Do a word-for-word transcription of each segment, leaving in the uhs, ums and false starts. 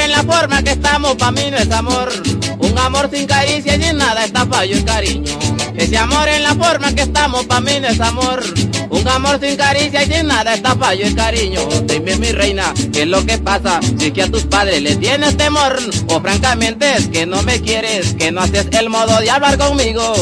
en la forma que estamos, pa' mí no es amor. Un amor sin caricia y sin nada está fallo y cariño. Ese amor en la forma que estamos, pa' mí no es amor. Un amor sin caricia y sin nada está fallo y cariño. Dime mi reina, ¿qué es lo que pasa? Si es que a tus padres les tienes temor, o francamente es que no me quieres, que no haces el modo de hablar conmigo.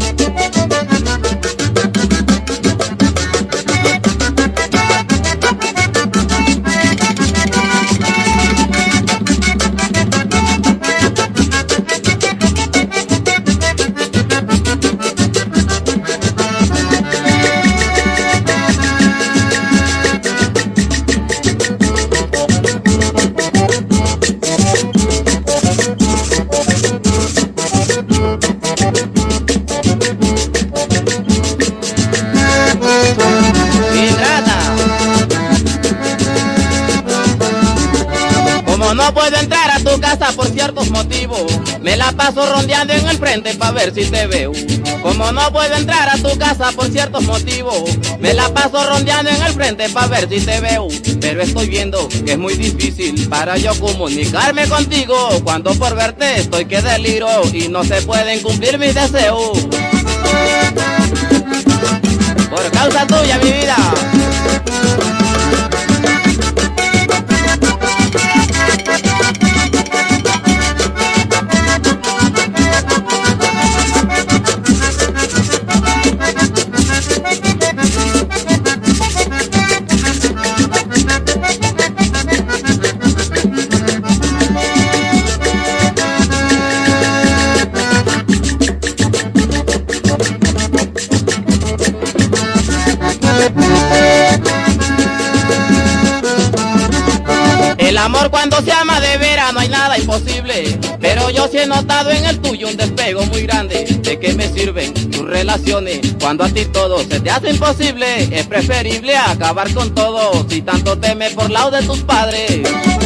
Como no puedo entrar a tu casa por ciertos motivos, me la paso rondeando en el frente pa' ver si te veo. Como no puedo entrar a tu casa por ciertos motivos, me la paso rondeando en el frente pa' ver si te veo. Pero estoy viendo que es muy difícil para yo comunicarme contigo, cuando por verte estoy que deliro y no se pueden cumplir mis deseos. Por causa tuya, mi vida. El amor cuando se ama de veras no hay nada imposible, pero yo sí he notado en el tuyo un despego muy grande. ¿De qué me sirven tus relaciones cuando a ti todo se te hace imposible? Es preferible acabar con todo si tanto temes por lado de tus padres.